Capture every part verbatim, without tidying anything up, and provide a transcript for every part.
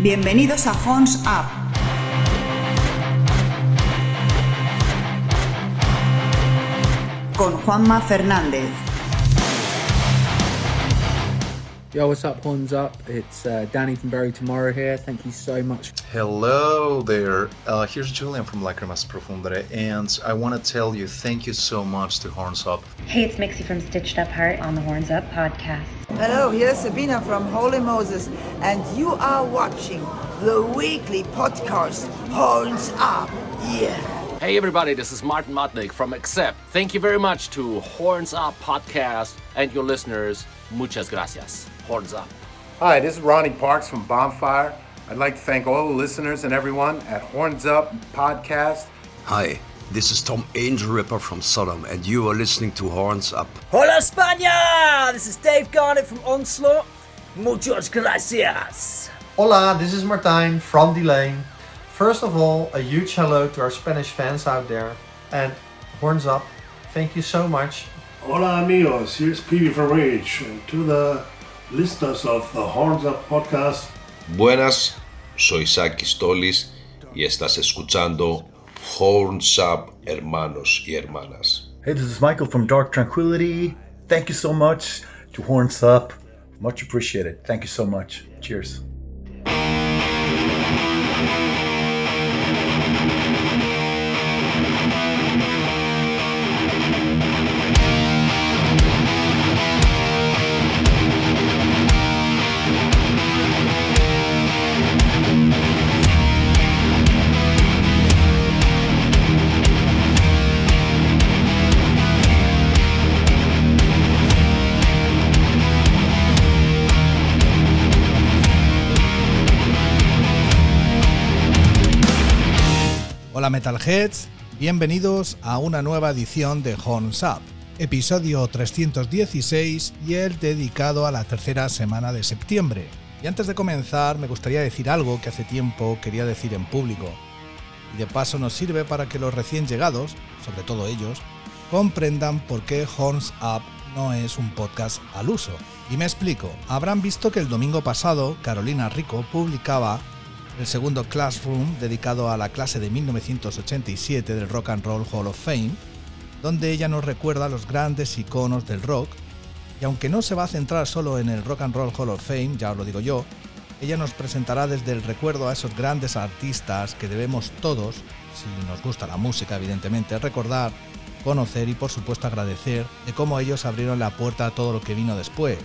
Bienvenidos a Horns Up. Con Juanma Fernández. Yo, what's up, Horns Up? It's uh, Danny from Bury Tomorrow here. Thank you so much. Hello there. Uh, here's Julian from Lacrimas Profundere, and I want to tell you thank you so much to Horns Up. Hey, it's Mixie from Stitched Up Heart on the Horns Up podcast. Hello, here's Sabina from Holy Moses, and you are watching the weekly podcast Horns Up. Yeah. Hey everybody, this is Martin Motnik from Accept. Thank you very much to Horns Up podcast and your listeners. Muchas gracias. Horns Up. Hi, this is Ronnie Parks from Bonfire. I'd like to thank all the listeners and everyone at Horns Up podcast. Hi, this is Tom Angel Ripper from Sodom, and you are listening to Horns Up. Hola España! This is Dave Garnett from Onslaught. Muchas gracias. Hola, this is Martijn from Delane. First of all, a huge hello to our Spanish fans out there, and Horns Up, thank you so much. Hola amigos, here's P B from Rage, and to the listeners of the Horns Up podcast. Buenas, soy Sakis Tolis y estás escuchando Horns Up, hermanos y hermanas. Hey, this is Michael from Dark Tranquility. Thank you so much to Horns Up. Much appreciated. Thank you so much. Cheers. Hola Metalheads, bienvenidos a una nueva edición de Horns Up, episodio trescientos dieciséis y el dedicado a la tercera semana de septiembre. Y antes de comenzar me gustaría decir algo que hace tiempo quería decir en público, y de paso nos sirve para que los recién llegados, sobre todo ellos, comprendan por qué Horns Up no es un podcast al uso. Y me explico, habrán visto que el domingo pasado Carolina Rico publicaba el segundo Classroom dedicado a la clase de mil novecientos ochenta y siete del Rock and Roll Hall of Fame, donde ella nos recuerda a los grandes iconos del rock, y aunque no se va a centrar solo en el Rock and Roll Hall of Fame, ya os lo digo yo, ella nos presentará desde el recuerdo a esos grandes artistas que debemos todos, si nos gusta la música evidentemente, recordar, conocer y por supuesto agradecer de cómo ellos abrieron la puerta a todo lo que vino después.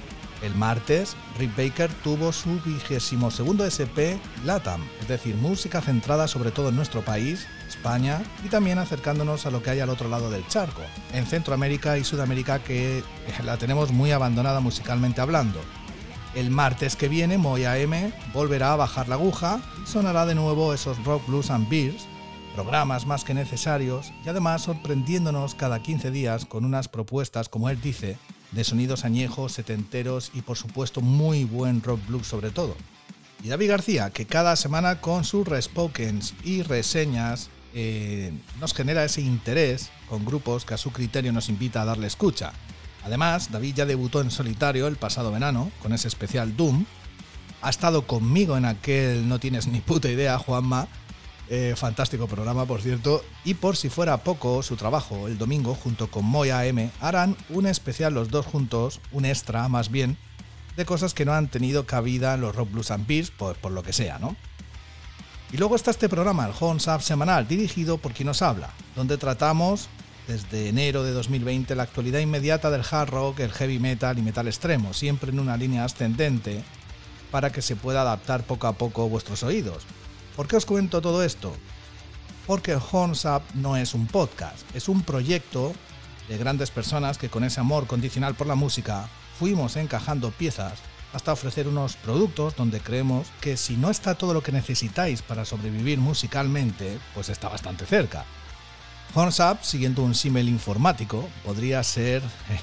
El martes, Rick Baker tuvo su vigésimo segundo S P LATAM, es decir, música centrada sobre todo en nuestro país, España, y también acercándonos a lo que hay al otro lado del charco, en Centroamérica y Sudamérica, que la tenemos muy abandonada musicalmente hablando. El martes que viene, Moya M volverá a bajar la aguja y sonará de nuevo esos Rock, Blues and Beers, programas más que necesarios y además sorprendiéndonos cada quince días con unas propuestas, como él dice, de sonidos añejos, setenteros y por supuesto muy buen rock blues sobre todo. Y David García, que cada semana con sus respokens y reseñas eh, nos genera ese interés con grupos que a su criterio nos invita a darle escucha. Además, David ya debutó en solitario el pasado verano con ese especial Doom. Ha estado conmigo en aquel No Tienes Ni Puta Idea, Juanma. Eh, fantástico programa, por cierto, y por si fuera poco su trabajo, el domingo junto con Moya M harán un especial los dos juntos, un extra más bien, de cosas que no han tenido cabida en los Rock, Blues and Beers, por, por lo que sea, ¿no? Y luego está este programa, el Horns Up semanal, dirigido por quien nos habla, donde tratamos desde enero de dos mil veinte la actualidad inmediata del hard rock, el heavy metal y metal extremo, siempre en una línea ascendente para que se pueda adaptar poco a poco vuestros oídos. ¿Por qué os cuento todo esto? Porque Horns Up no es un podcast, es un proyecto de grandes personas que con ese amor condicional por la música fuimos encajando piezas hasta ofrecer unos productos donde creemos que si no está todo lo que necesitáis para sobrevivir musicalmente, pues está bastante cerca. Horns Up, siguiendo un símil informático, podría ser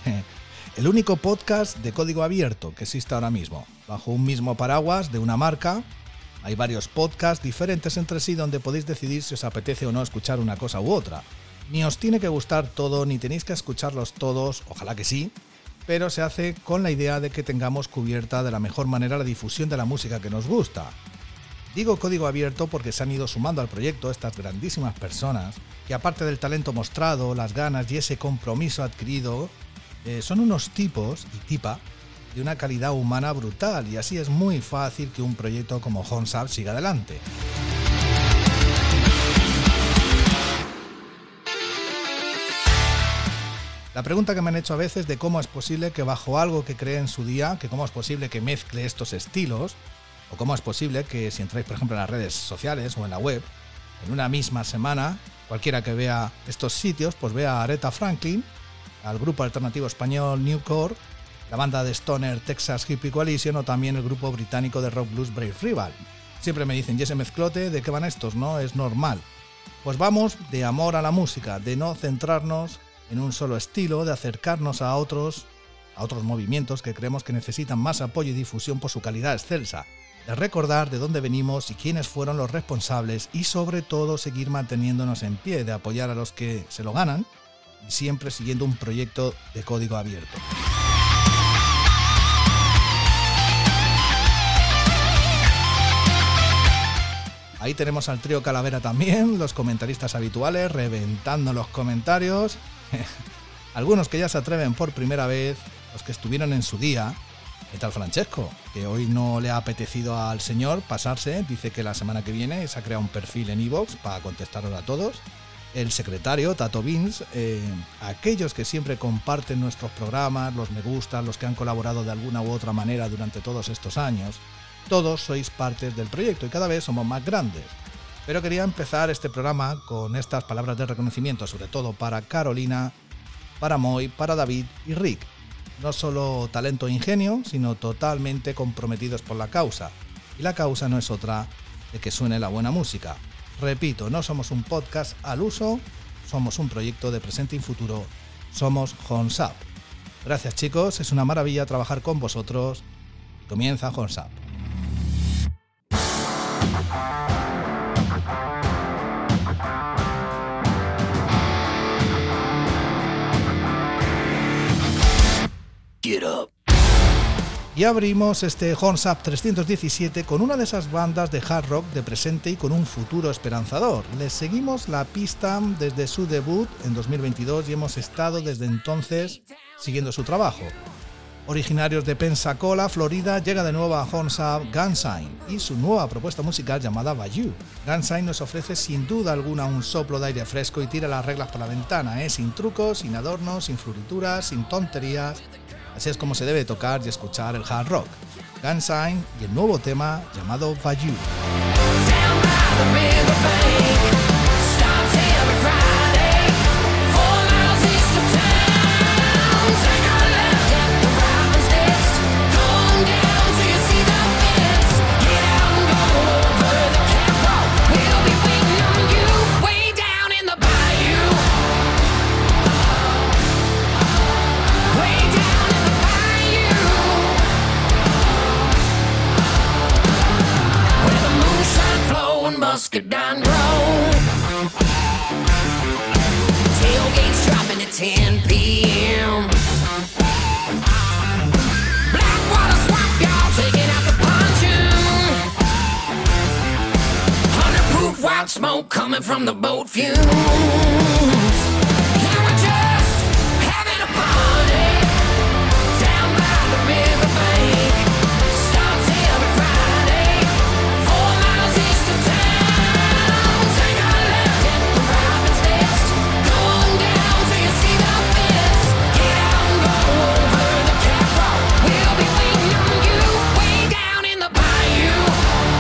el único podcast de código abierto que existe ahora mismo, bajo un mismo paraguas de una marca. Hay varios podcasts diferentes entre sí donde podéis decidir si os apetece o no escuchar una cosa u otra. Ni os tiene que gustar todo, ni tenéis que escucharlos todos, ojalá que sí, pero se hace con la idea de que tengamos cubierta de la mejor manera la difusión de la música que nos gusta. Digo código abierto porque se han ido sumando al proyecto estas grandísimas personas que, aparte del talento mostrado, las ganas y ese compromiso adquirido, eh, son unos tipos y tipa de una calidad humana brutal, y así es muy fácil que un proyecto como Horns Up siga adelante. La pregunta que me han hecho a veces de cómo es posible que bajo algo que creé en su día, que cómo es posible que mezcle estos estilos, o cómo es posible que si entráis por ejemplo en las redes sociales o en la web, en una misma semana, cualquiera que vea estos sitios, pues vea a Aretha Franklin, al grupo alternativo español Newcore, la banda de stoner Texas Hippie Coalition o también el grupo británico de rock blues Brave Rival. Siempre me dicen, ¿y ese mezclote de qué van estos? No, es normal. Pues vamos de amor a la música, de no centrarnos en un solo estilo, de acercarnos a otros, a otros movimientos que creemos que necesitan más apoyo y difusión por su calidad excelsa, de recordar de dónde venimos y quiénes fueron los responsables y sobre todo seguir manteniéndonos en pie, de apoyar a los que se lo ganan y siempre siguiendo un proyecto de código abierto. Ahí tenemos al trío Calavera también, los comentaristas habituales, reventando los comentarios. Algunos que ya se atreven por primera vez, los que estuvieron en su día. ¿Qué tal Francesco? Que hoy no le ha apetecido al señor pasarse, dice que la semana que viene se ha creado un perfil en iVoox para contestaros a todos. El secretario, Tato Vince, eh, aquellos que siempre comparten nuestros programas, los me gustan, los que han colaborado de alguna u otra manera durante todos estos años. Todos sois partes del proyecto y cada vez somos más grandes. Pero quería empezar este programa con estas palabras de reconocimiento, sobre todo para Carolina, para Moy, para David y Rick. No solo talento e ingenio, sino totalmente comprometidos por la causa. Y la causa no es otra de que suene la buena música. Repito, no somos un podcast al uso, somos un proyecto de presente y futuro. Somos Horns Up. Gracias chicos, es una maravilla trabajar con vosotros. Comienza Horns Up. Get up. Y abrimos este Horns Up trescientos diecisiete con una de esas bandas de hard rock de presente y con un futuro esperanzador. Les seguimos la pista desde su debut en dos mil veintidós y hemos estado desde entonces siguiendo su trabajo. Originarios de Pensacola, Florida, llega de nuevo a Horns Up Gunsign y su nueva propuesta musical llamada Bayou. Gunsign nos ofrece sin duda alguna un soplo de aire fresco y tira las reglas por la ventana, ¿eh? Sin trucos, sin adornos, sin florituras, sin tonterías. Así es como se debe tocar y escuchar el hard rock. Gunsign y el nuevo tema llamado Bayou. Muscadine Grove. Tailgates dropping at ten p.m. Blackwater Swamp, y'all taking out the pontoon. Hundred-proof white smoke coming from the boat fumes. Yeah, we're just having a party down by the riverbank. Starts every Friday, four miles east of town.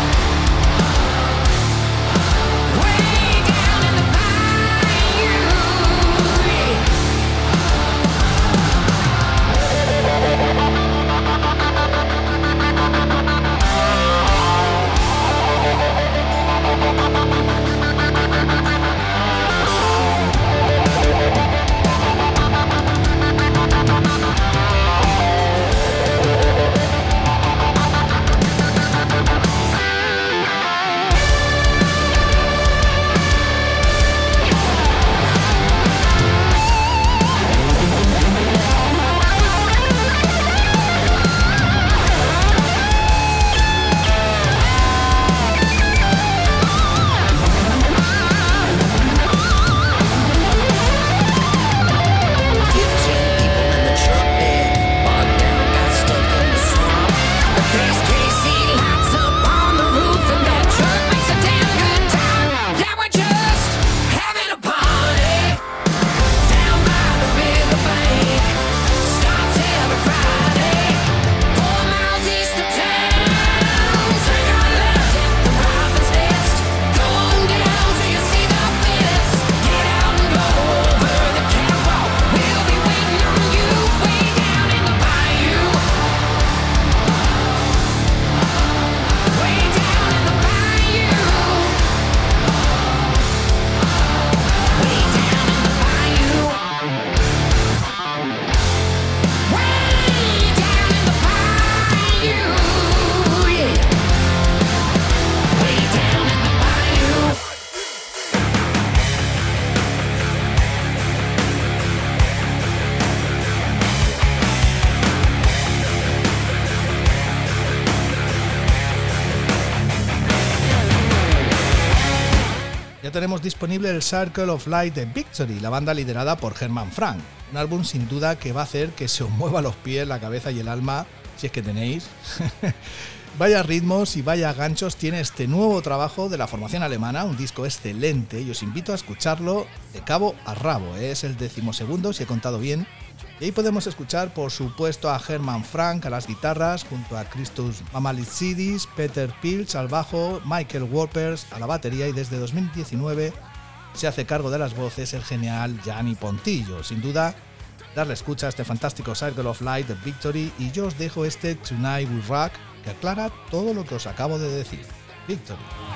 You ya tenemos disponible el Circle of Light de Victory, la banda liderada por Herman Frank. Un álbum sin duda que va a hacer que se os mueva los pies, la cabeza y el alma, si es que tenéis. Vaya ritmos y vaya ganchos tiene este nuevo trabajo de la formación alemana, un disco excelente y os invito a escucharlo de cabo a rabo. Es el decimosegundo, si he contado bien. Y ahí podemos escuchar, por supuesto, a Herman Frank a las guitarras, junto a Christos Mamalitsidis, Peter Pilch al bajo, Michael Wolpers a la batería y desde dos mil diecinueve se hace cargo de las voces el genial Gianni Pontillo. Sin duda, darle escucha a este fantástico Circle of Light de Victory y yo os dejo este Tonight We Rock que aclara todo lo que os acabo de decir. Victory.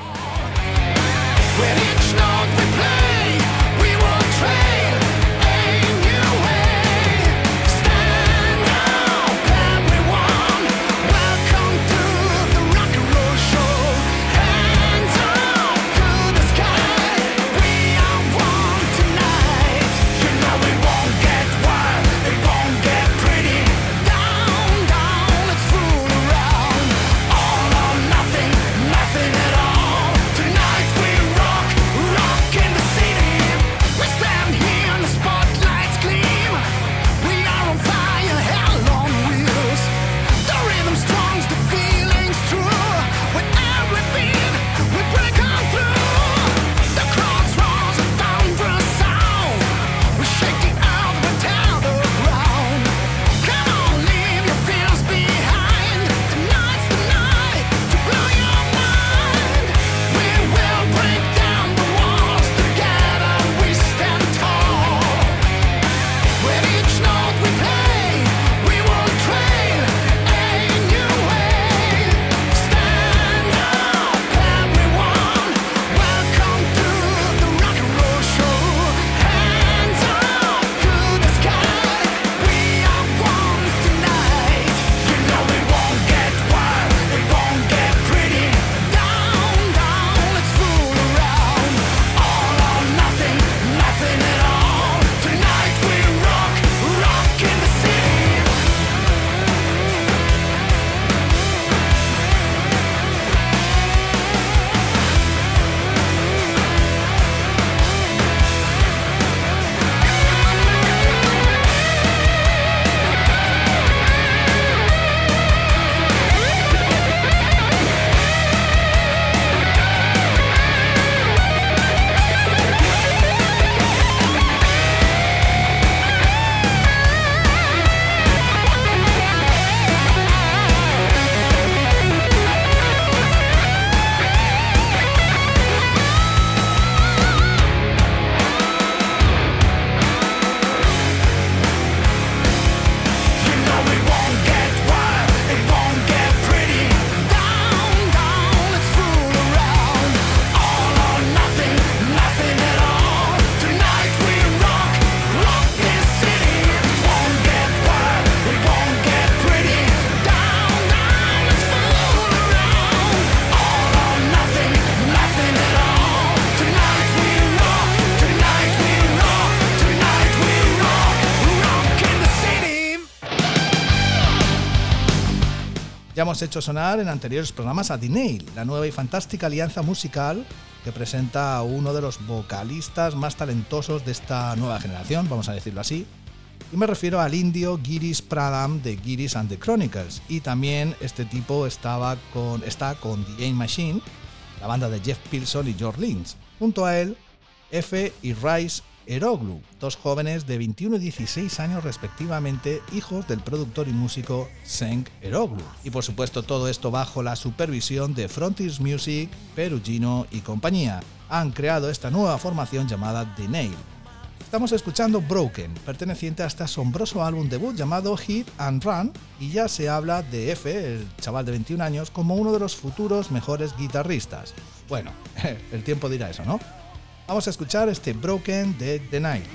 Ya hemos hecho sonar en anteriores programas a The Nail, la nueva y fantástica alianza musical que presenta a uno de los vocalistas más talentosos de esta nueva generación, vamos a decirlo así. Y me refiero al indio Girish Pradhan de Girish and the Chronicles. Y también este tipo estaba con, está con The Aim Machine, la banda de Jeff Pilson y George Lynch. Junto a él, Efe y Rais Eroglu, dos jóvenes de veintiuno y dieciséis años respectivamente, hijos del productor y músico Cenk Eroglu. Y por supuesto todo esto bajo la supervisión de Frontiers Music, Perugino y compañía. Han creado esta nueva formación llamada The Nail. Estamos escuchando Broken, perteneciente a este asombroso álbum debut llamado Hit and Run, y ya se habla de Efe, el chaval de veintiún años, como uno de los futuros mejores guitarristas. Bueno, el tiempo dirá eso, ¿no? Vamos a escuchar este Broken de The Night.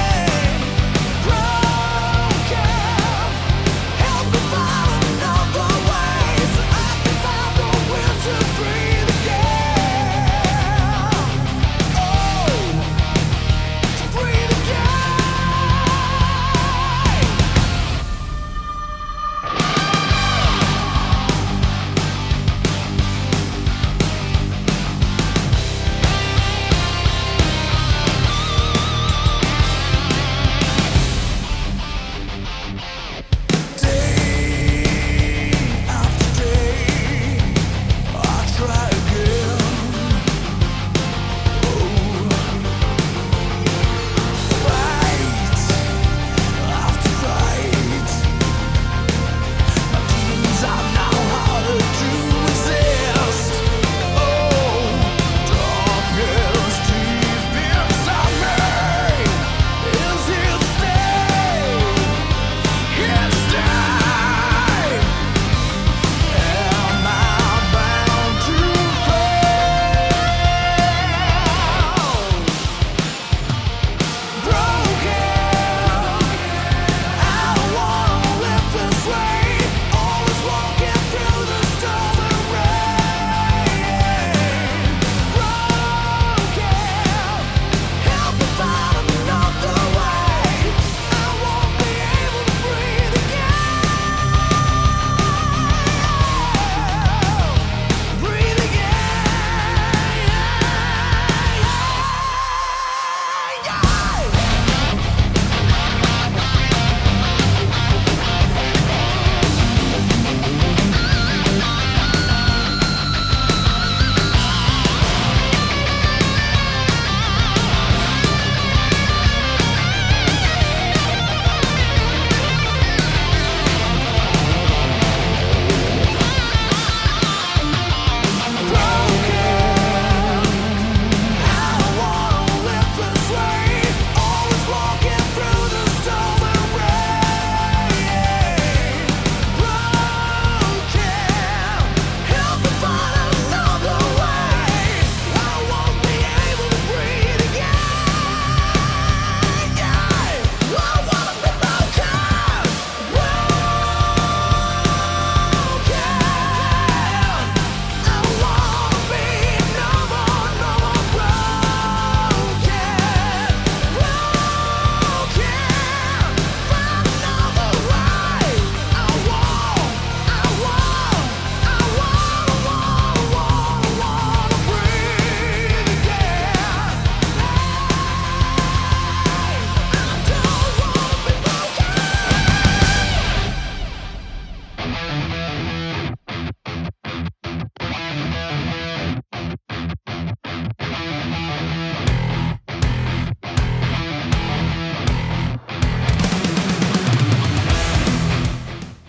Help me find another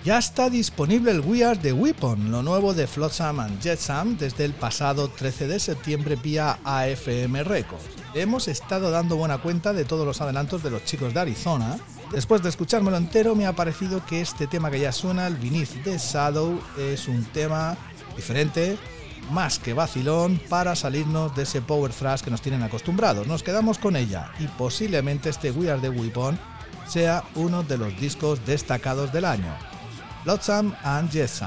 Ya está disponible el We Are The Weapon, lo nuevo de Flotsam and Jetsam, desde el pasado trece de septiembre vía A F M Records. Hemos estado dando buena cuenta de todos los adelantos de los chicos de Arizona. Después de escuchármelo entero, me ha parecido que este tema que ya suena, el Beneath the Shadow, es un tema diferente, más que vacilón, para salirnos de ese power thrash que nos tienen acostumbrados. Nos quedamos con ella y posiblemente este We Are The Weapon sea uno de los discos destacados del año. Flotsam and Jetsam.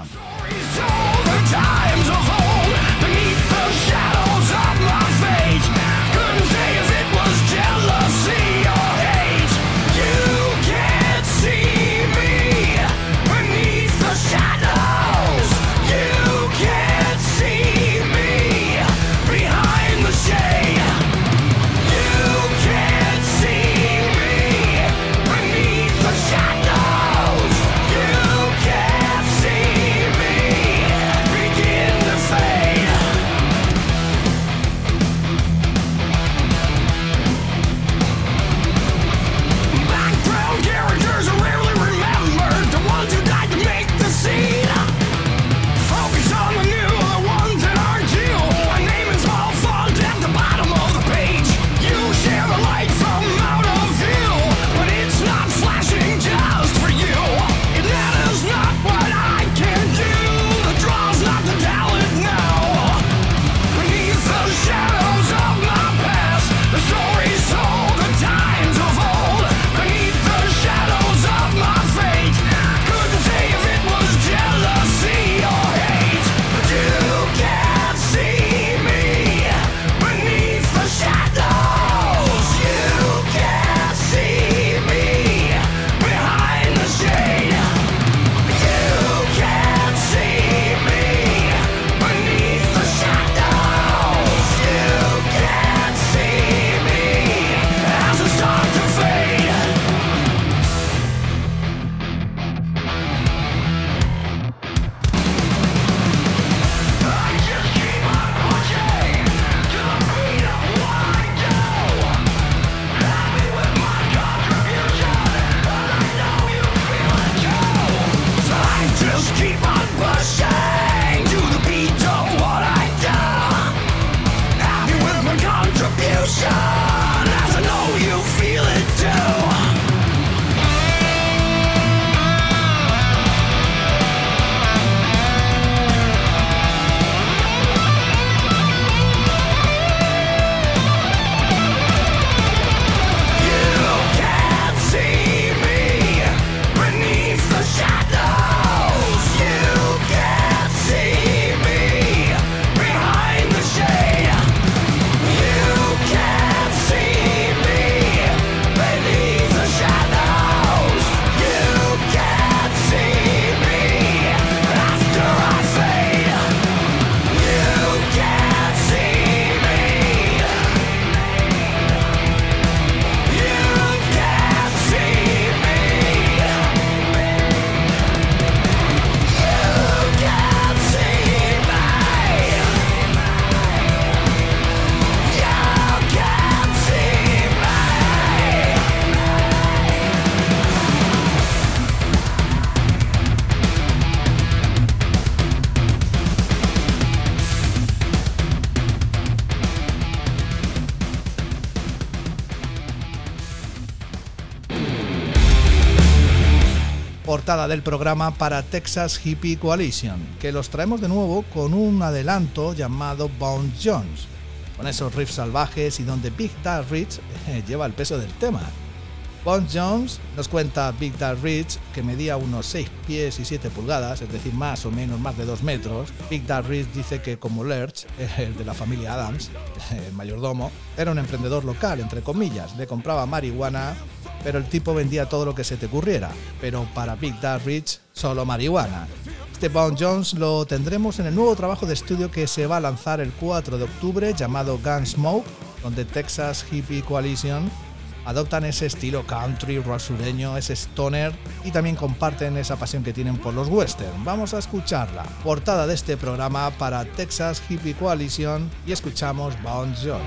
Portada del programa para Texas Hippie Coalition, que los traemos de nuevo con un adelanto llamado Bones Jones, con esos riffs salvajes y donde Big Dad Rich eh, lleva el peso del tema. Bones Jones nos cuenta Big Dad Rich, que medía unos seis pies y siete pulgadas, es decir, más o menos más de dos metros. Big Dad Rich dice que como Lurch, el de la familia Adams, el mayordomo, era un emprendedor local, entre comillas, le compraba marihuana, pero el tipo vendía todo lo que se te ocurriera, pero para Big Dad Rich solo marihuana. Este Bones Jones lo tendremos en el nuevo trabajo de estudio que se va a lanzar el cuatro de octubre llamado Gunsmoke, donde Texas Hippie Coalition adoptan ese estilo country, rock sureño, ese stoner y también comparten esa pasión que tienen por los western. Vamos a escucharla. Portada de este programa para Texas Hippie Coalition y escuchamos Bones Jones.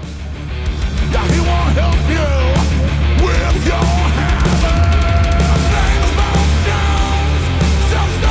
With your hammer, things both down,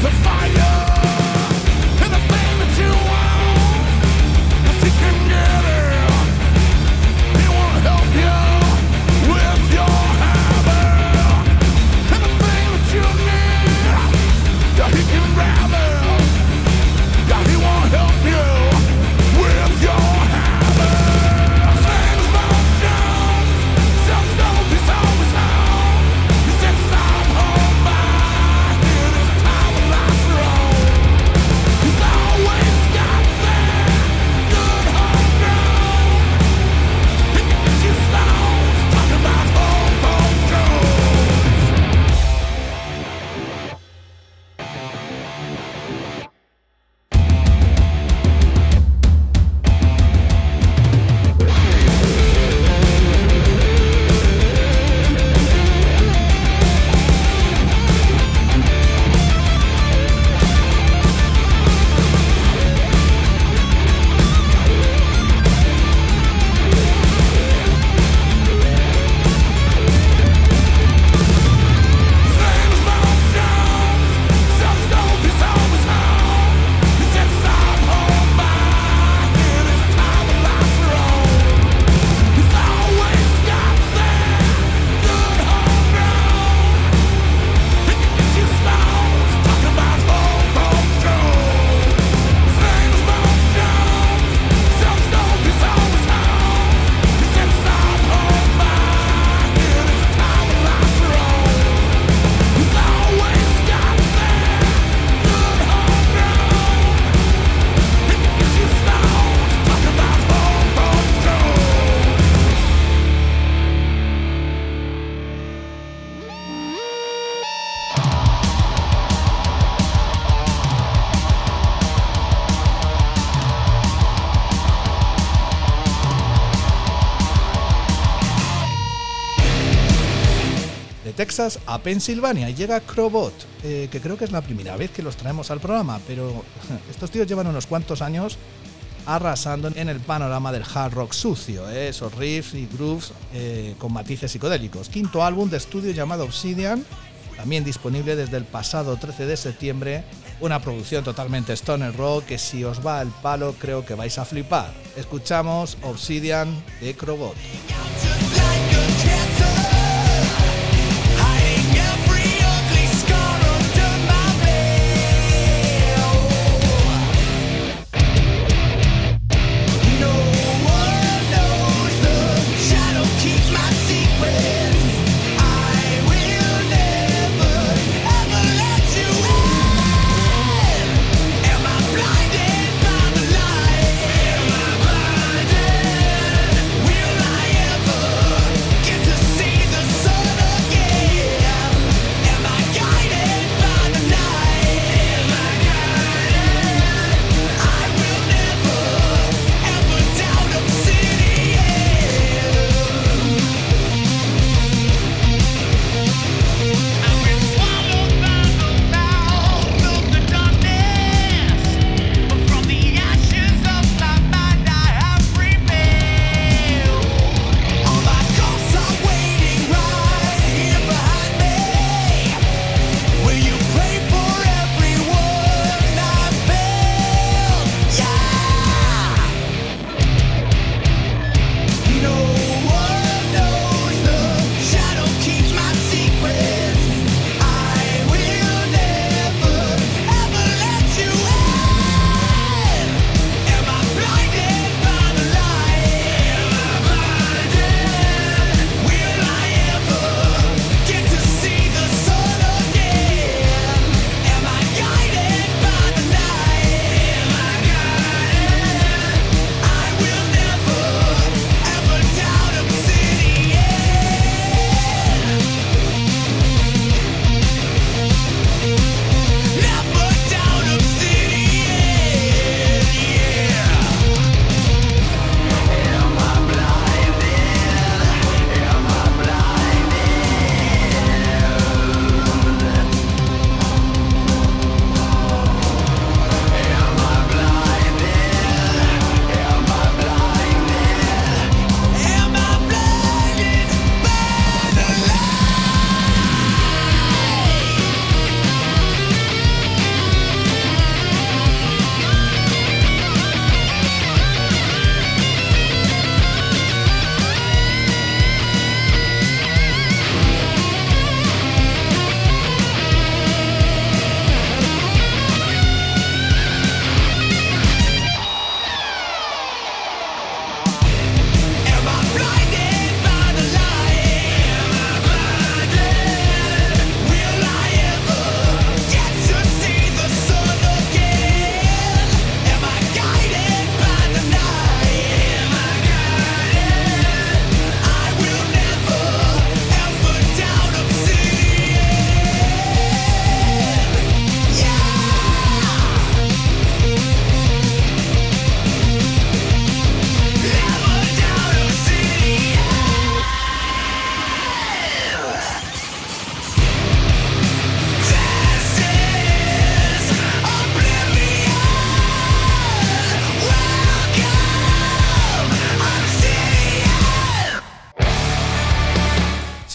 Texas a Pensilvania y llega Crobot, eh, que creo que es la primera vez que los traemos al programa, pero estos tíos llevan unos cuantos años arrasando en el panorama del hard rock sucio, eh, esos riffs y grooves eh, con matices psicodélicos. Quinto álbum de estudio llamado Obsidian, también disponible desde el pasado trece de septiembre, una producción totalmente stoner rock que si os va al palo creo que vais a flipar. Escuchamos Obsidian de Crobot. Get to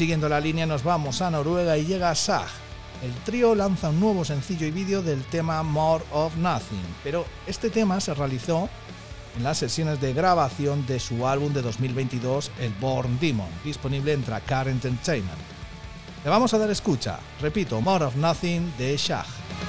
Siguiendo la línea nos vamos a Noruega y llega Sag. El trío lanza un nuevo sencillo y vídeo del tema More of Nothing, pero este tema se realizó en las sesiones de grabación de su álbum de dos mil veintidós, el Born Demon, disponible en Drakkar Entertainment. Le vamos a dar escucha, repito, More of Nothing de Sag.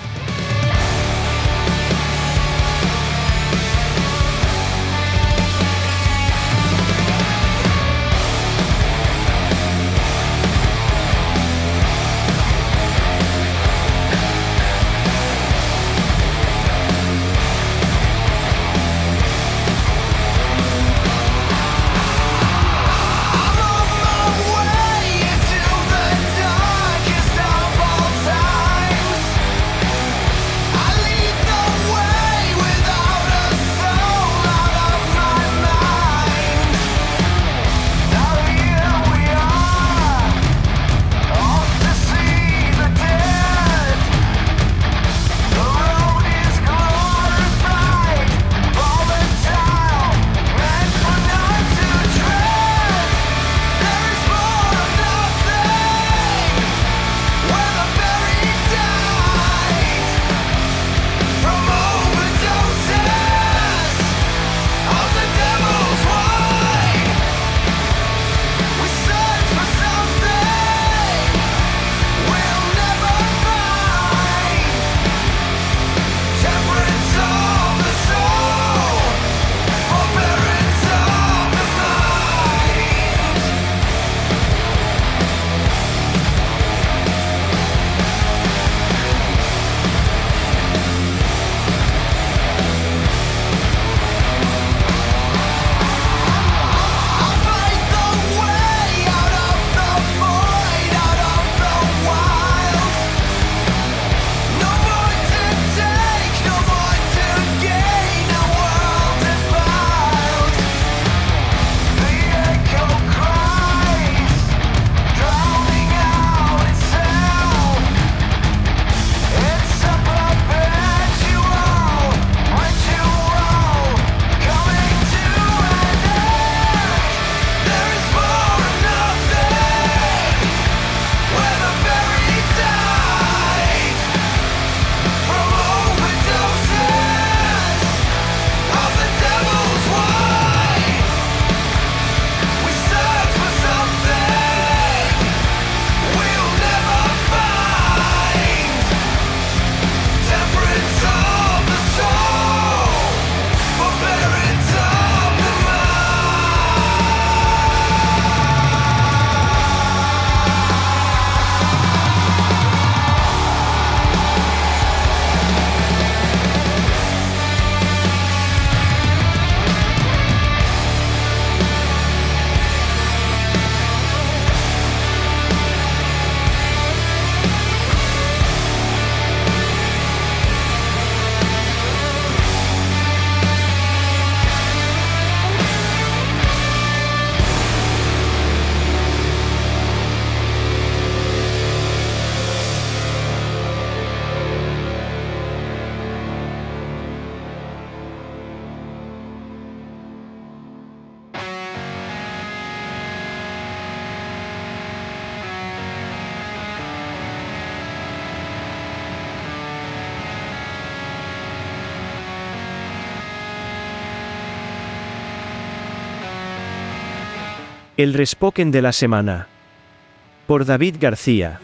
El Respoken de la semana. Por David García.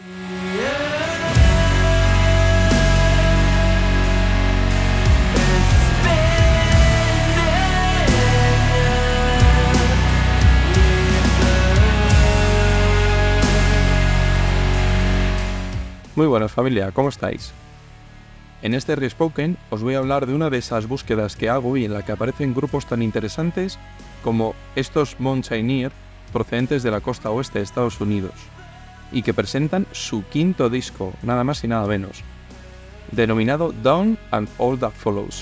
Muy buenas familia, ¿cómo estáis? En este Respoken os voy a hablar de una de esas búsquedas que hago y en la que aparecen grupos tan interesantes como estos Mountaineer procedentes de la costa oeste de Estados Unidos y que presentan su quinto disco, nada más y nada menos, denominado Dawn and All That Follows.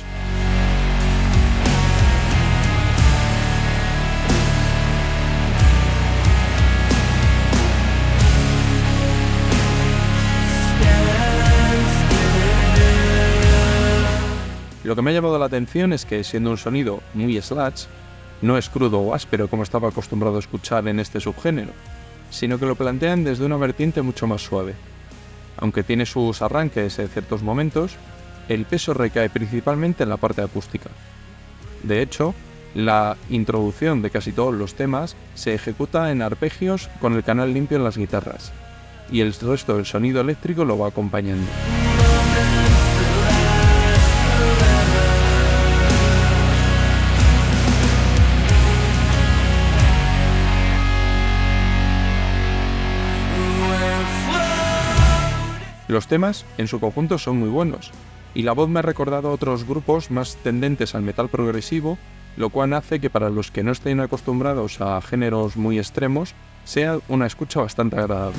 Lo que me ha llamado la atención es que, siendo un sonido muy sludge, no es crudo o áspero como estaba acostumbrado a escuchar en este subgénero, sino que lo plantean desde una vertiente mucho más suave. Aunque tiene sus arranques en ciertos momentos, el peso recae principalmente en la parte acústica. De hecho, la introducción de casi todos los temas se ejecuta en arpegios con el canal limpio en las guitarras, y el resto del sonido eléctrico lo va acompañando. Los temas, en su conjunto, son muy buenos, y la voz me ha recordado a otros grupos más tendentes al metal progresivo, lo cual hace que para los que no estén acostumbrados a géneros muy extremos, sea una escucha bastante agradable.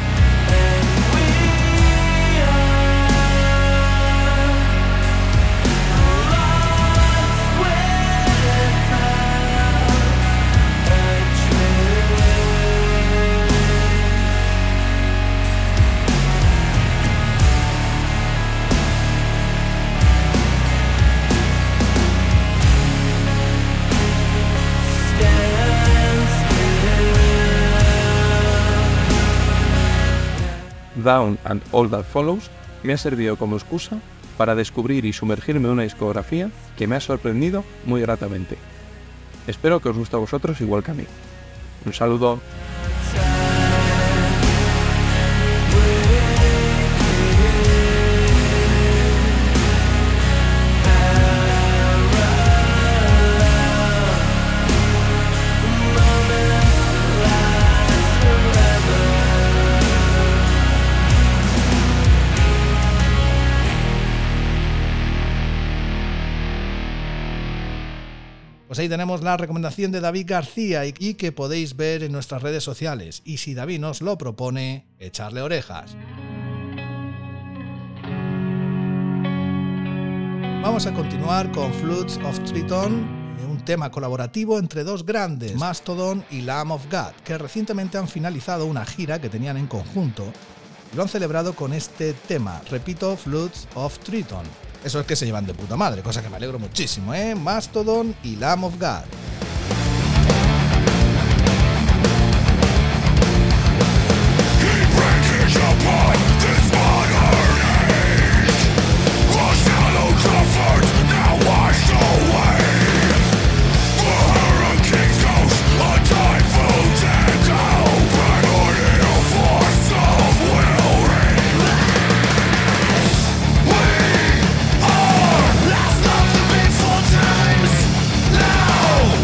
Down and All That Follows me ha servido como excusa para descubrir y sumergirme en una discografía que me ha sorprendido muy gratamente. Espero que os guste a vosotros igual que a mí. Un saludo. Pues ahí tenemos la recomendación de David García y que podéis ver en nuestras redes sociales. Y si David nos lo propone, echarle orejas. Vamos a continuar con Floods of Triton, un tema colaborativo entre dos grandes, Mastodon y Lamb of God, que recientemente han finalizado una gira que tenían en conjunto y lo han celebrado con este tema, repito, Floods of Triton. Eso es que se llevan de puta madre, cosa que me alegro muchísimo, ¿eh? Mastodon y Lamb of God. Last of the big four times now.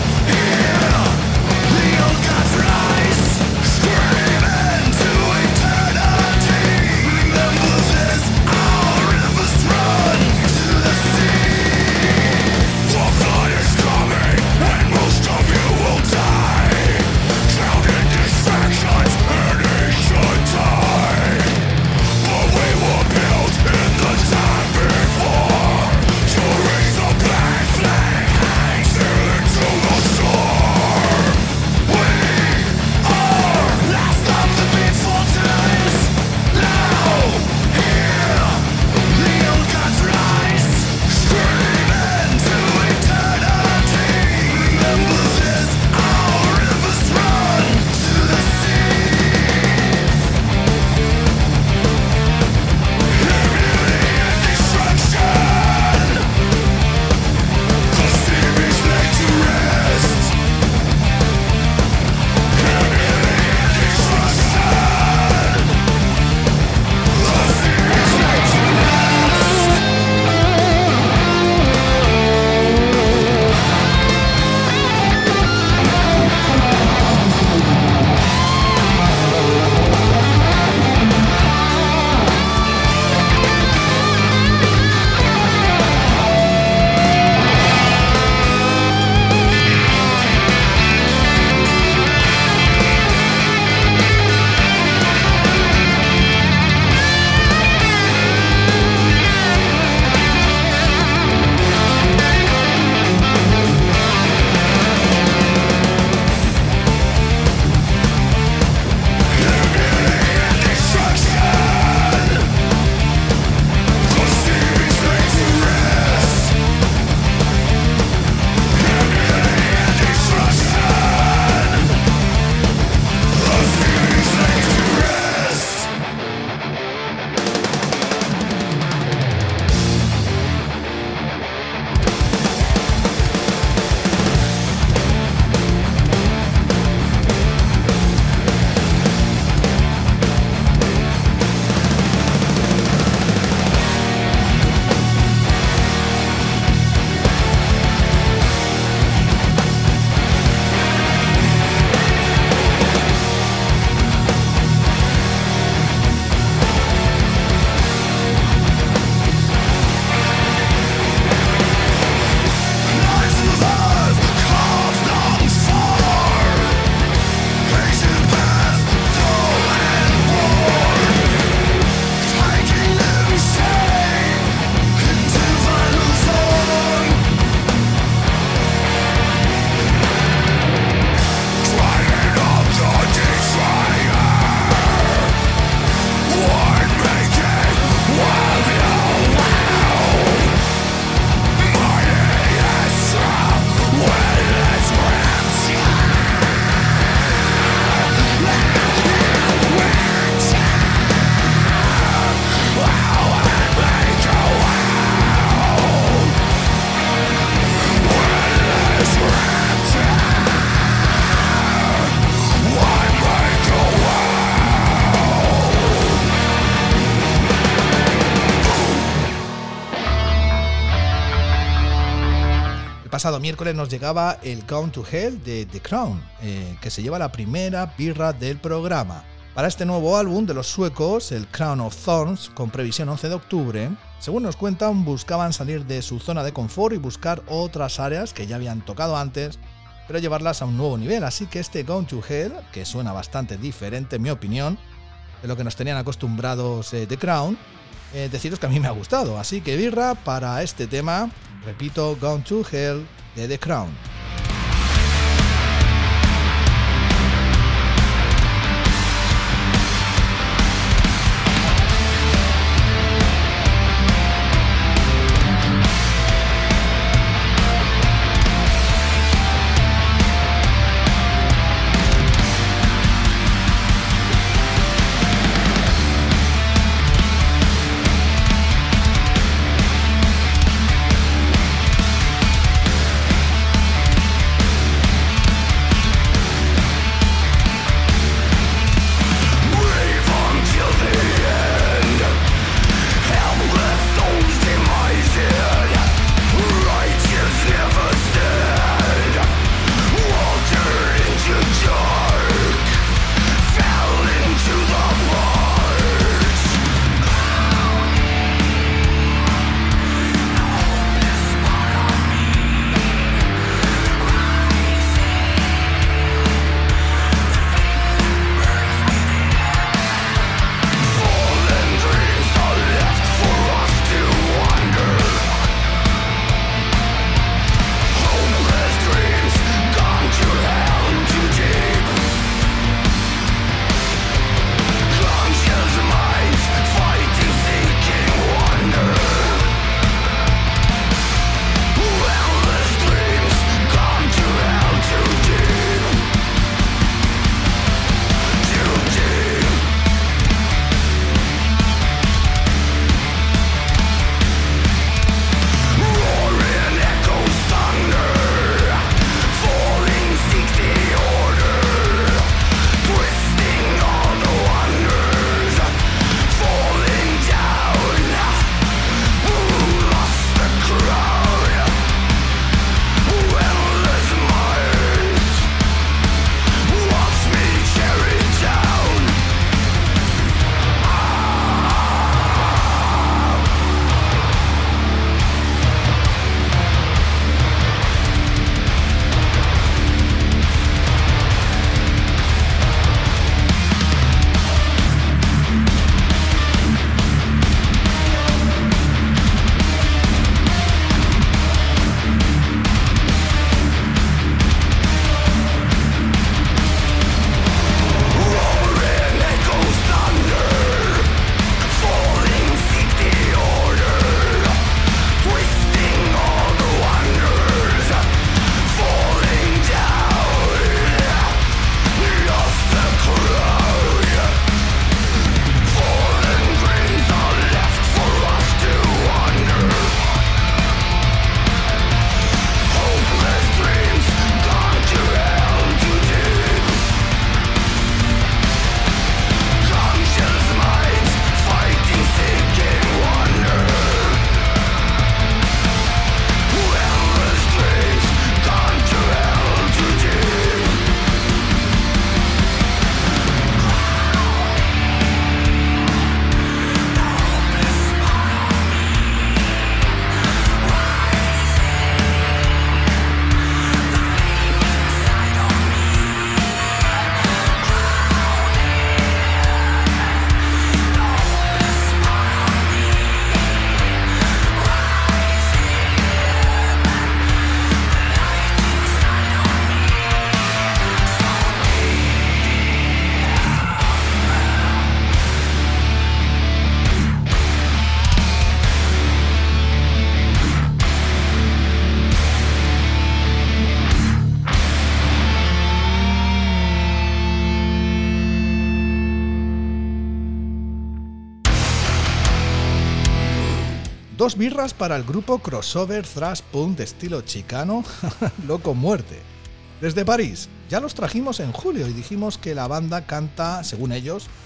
pasado miércoles nos llegaba el Gone to Hell de The Crown, eh, que se lleva la primera birra del programa. Para este nuevo álbum de los suecos, el Crown of Thorns, con previsión once de octubre, según nos cuentan, buscaban salir de su zona de confort y buscar otras áreas que ya habían tocado antes, pero llevarlas a un nuevo nivel. Así que este Gone to Hell, que suena bastante diferente en mi opinión de lo que nos tenían acostumbrados eh, The Crown, eh, deciros que a mí me ha gustado. Así que birra para este tema, repito, Gone to Hell de The Crown. Dos birras para el grupo crossover thrash punk de estilo chicano, Loco Muerte. Desde París, ya los trajimos en julio y dijimos que la banda canta, según ellos,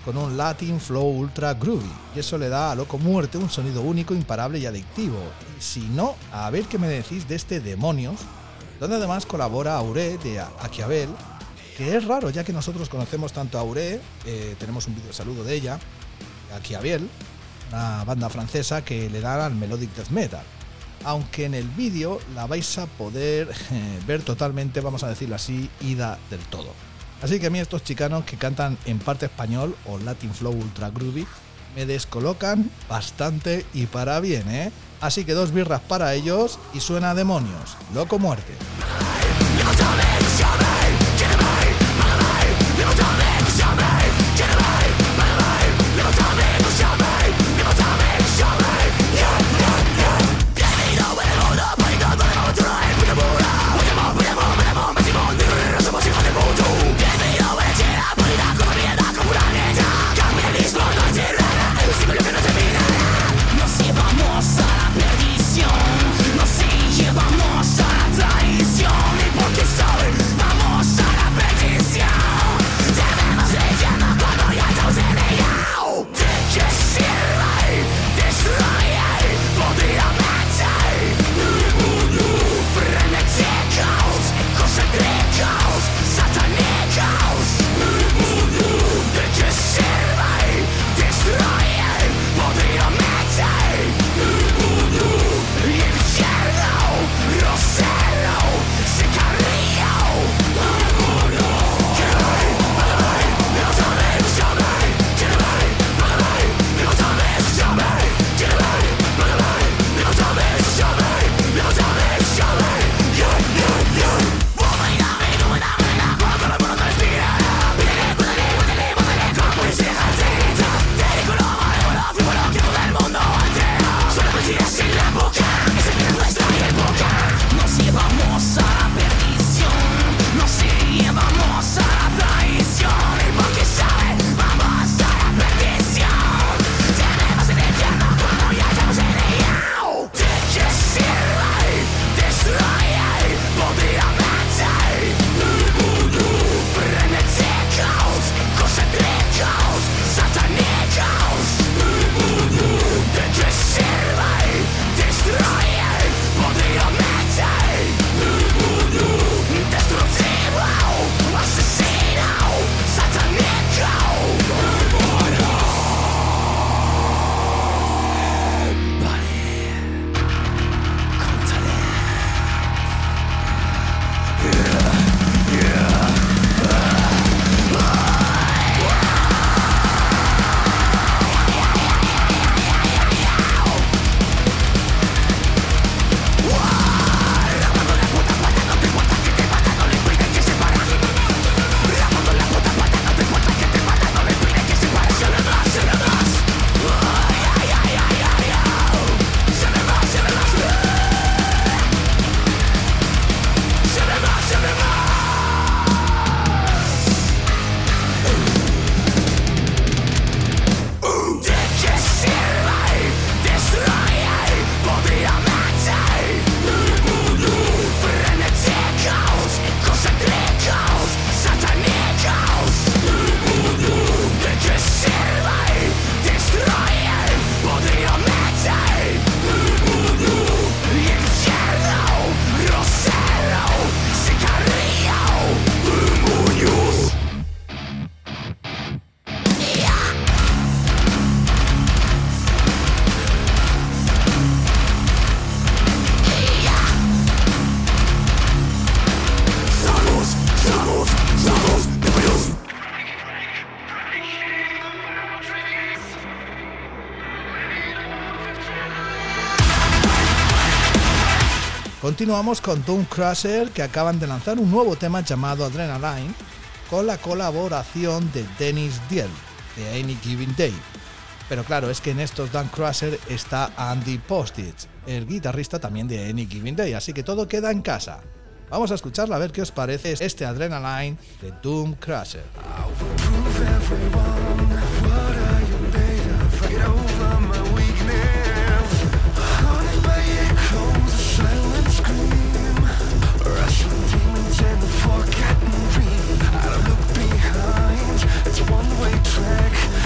con un Latin flow ultra groovy, y eso le da a Loco Muerte un sonido único, imparable y adictivo. Y si no, a ver qué me decís de este Demonios, donde además colabora Auré de Achiavel, que es raro ya que nosotros conocemos tanto a Auré, eh, tenemos un vídeo saludo de ella, Achiavel, una banda francesa que le dan al melodic death metal, aunque en el vídeo la vais a poder eh, ver totalmente, vamos a decirlo así, ida del todo. Así que a mí estos chicanos que cantan en parte español o Latin flow ultra groovy me descolocan bastante y para bien, ¿eh? Así que dos birras para ellos y suena Demonios, Loco Muerte. Nos llevamos a la perdición, nos llevamos a la traición, y porque soy, vamos a la perdición. Debemos leyendo cuando ya estamos en ella. ¿De qué sirve? Destruye, podría matar. Frenéticos, concéntricos, satánicos. ¿De qué sirve? Destruye, podría matar. Infierno, rosero, sicario. Nos llevamos a la perdición, nos llevamos a la traición, y porque saben, vamos a la perdición. Tenemos el infierno cuando ya estamos en ella. ¿De qué sirve? Destruye, podría matar. Frenéticos, concéntricos, satánicos. ¿De qué sirve? Destruye, podría matar. Destructivo, asesino, satánico. Continuamos con Doom Crusher, que acaban de lanzar un nuevo tema llamado Adrenaline con la colaboración de Dennis Diel de Any Given Day. Pero claro, es que en estos Doom Crusher está Andy Postich, el guitarrista también de Any Given Day, así que todo queda en casa. Vamos a escucharla a ver qué os parece este Adrenaline de Doom Crusher. Forgetting dream. I don't look behind. It's a one-way track.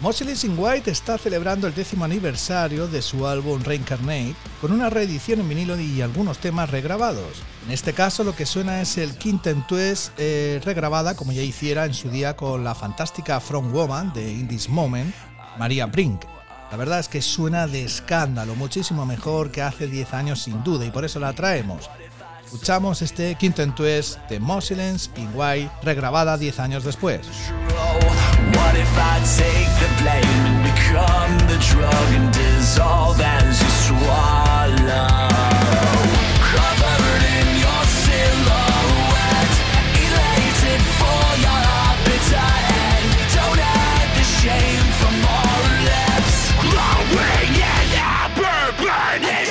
Motionless in White está celebrando el décimo aniversario de su álbum Reincarnate con una reedición en vinilo y algunos temas regrabados. En este caso lo que suena es el Quintet Twist eh, regrabada como ya hiciera en su día con la fantástica Front Woman de In This Moment, Maria Brink. La verdad es que suena de escándalo, muchísimo mejor que hace diez años sin duda y por eso la traemos. Escuchamos este Quintet Twist de Motionless in White regrabada diez años después. What if I take the blame and become the drug and dissolve as you swallow? Covered in your silhouette, elated for your appetite, and don't hide the shame from our lips. Glowing in our bourbon is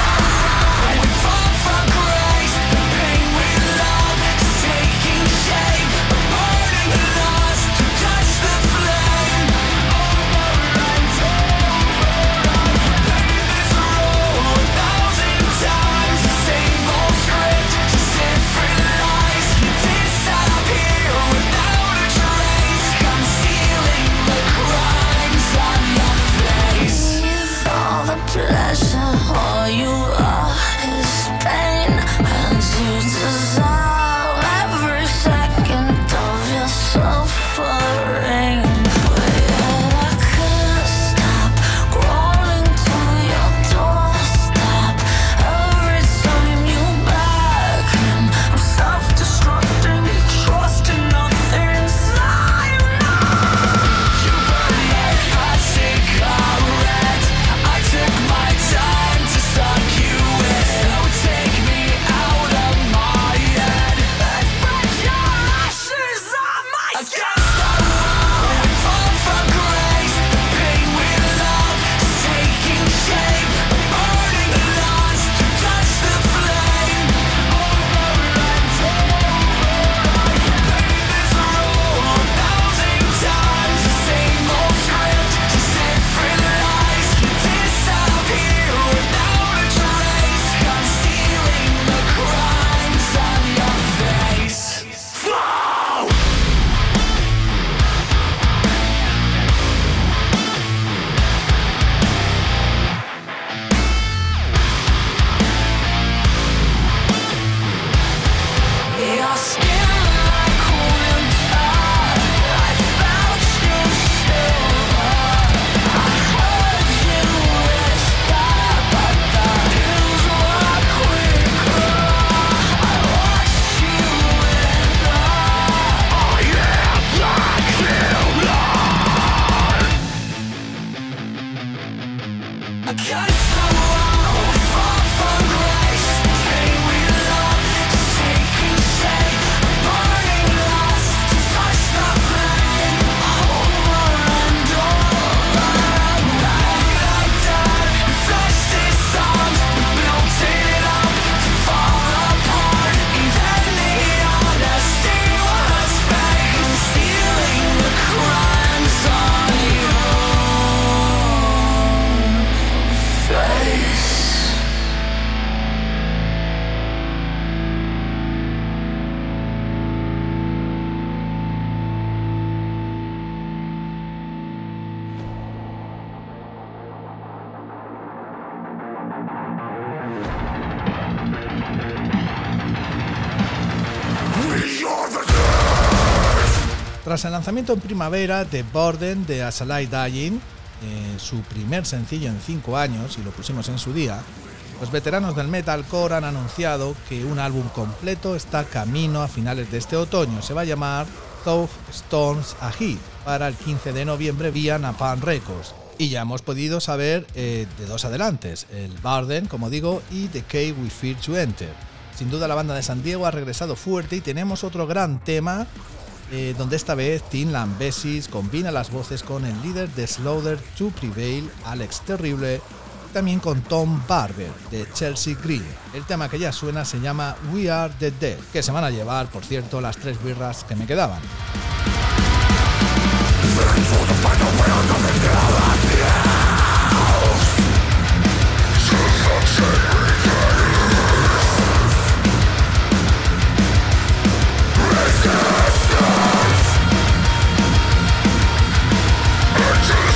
we fall from grace. The pain we love is taking shape, burning the lust to touch the flame. Over and over, played this role a thousand times. The same old script, just different lies. You disappear without a trace, concealing the crimes on your face. All the pleasure, all you are is pain, and you dissolve every second of your suffering. But yet I can't stop crawling to your doorstep. Every time you back in, I'm self-destructing, trusting nothing's lying. You burn like a cigarette. I took my time to suck you in, so take me out of my head. Let's put your ashes on my skin. Against the wall, we fall from grace. The pain we love is taking shape, burning the lust to touch the flame. Over and over, played this role a thousand times. The same old script, just different lies. You disappear without a trace, concealing the crimes on your face. Flow! Your skin like winter, I felt you shiver. I heard you whisper, but the pills were quicker. I watched you wither. Oh yeah, black killer. Against the wall, we fall from grace. The pain we love is taking shape, burning lust to touch the flame. Over and over, like dead, infested songs. We built it up to fall apart. Even the honesty was fake, concealing the crimes on your face. Tras el lanzamiento en primavera de Burden de As I Lie Dying, eh, su primer sencillo en cinco años, y lo pusimos en su día, los veteranos del metalcore han anunciado que un álbum completo está camino a finales de este otoño. Se va a llamar Thought Storms Ahead para el quince de noviembre vía Napalm Records. Y ya hemos podido saber eh, de dos adelantes, el Burden, como digo, y The Cave We Fear to Enter. Sin duda la banda de San Diego ha regresado fuerte y tenemos otro gran tema eh, donde esta vez Tim Lambesis combina las voces con el líder de Slaughter to Prevail, Alex Terrible, y también con Tom Barber de Chelsea Green. El tema que ya suena se llama We Are the Dead, que se van a llevar, por cierto, las tres birras que me quedaban. Resistance until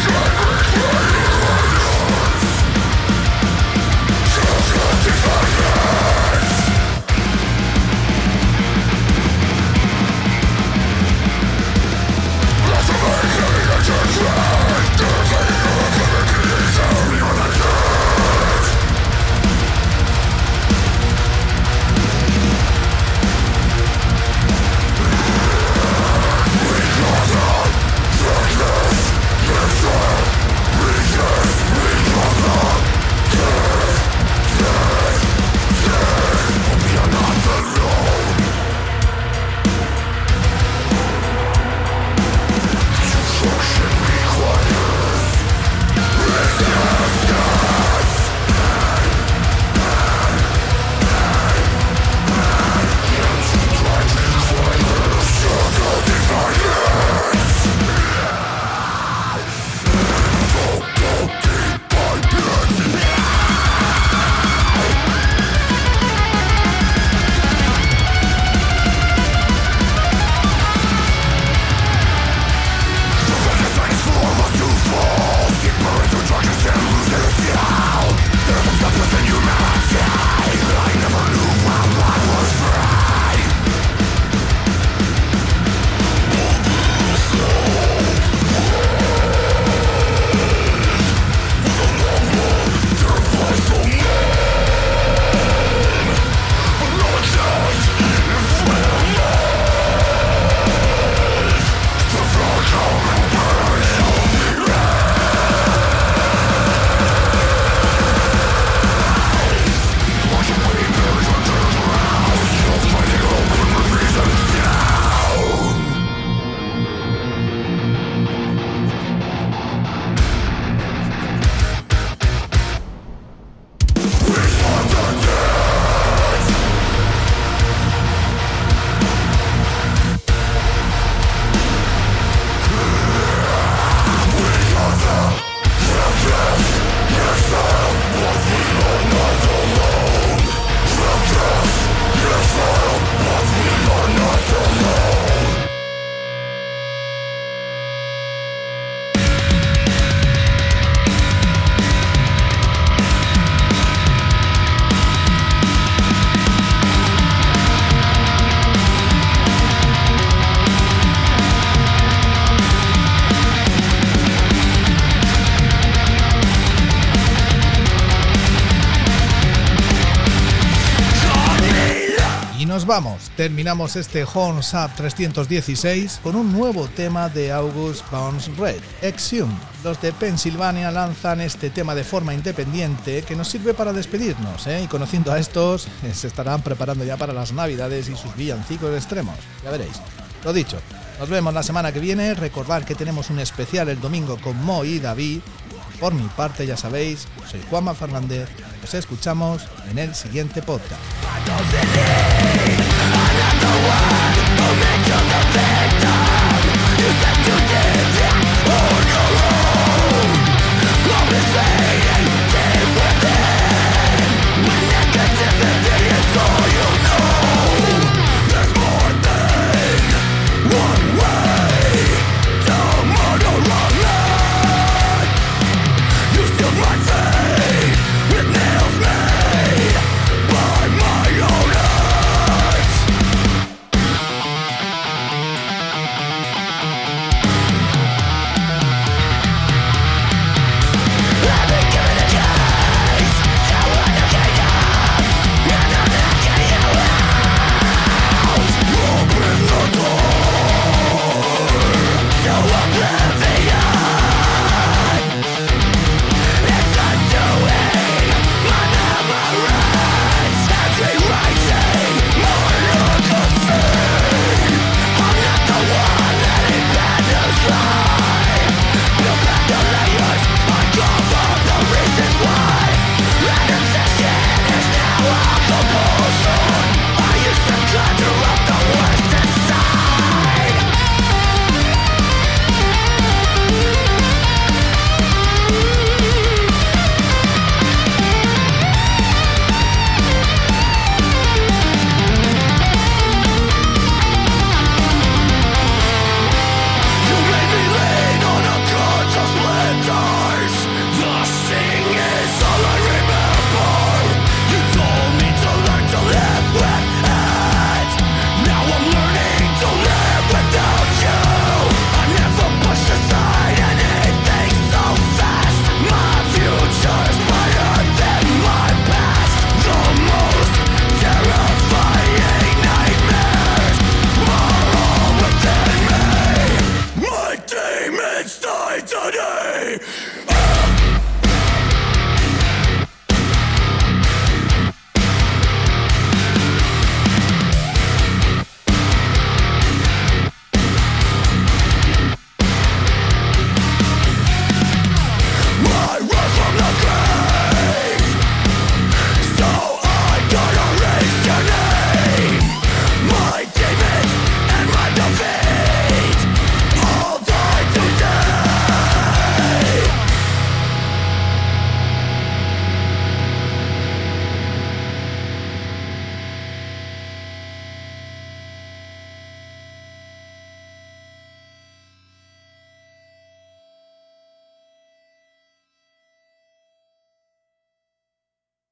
vamos, terminamos este Horns Up trescientos dieciséis con un nuevo tema de August Burns Red, Exhumed. Los de Pensilvania lanzan este tema de forma independiente que nos sirve para despedirnos, ¿eh? Y conociendo a estos, se estarán preparando ya para las navidades y sus villancicos extremos, ya veréis. Lo dicho, nos vemos la semana que viene. Recordad que tenemos un especial el domingo con Mo y David. Por mi parte, ya sabéis, soy Juanma Fernández. Os escuchamos en el siguiente podcast. You said you did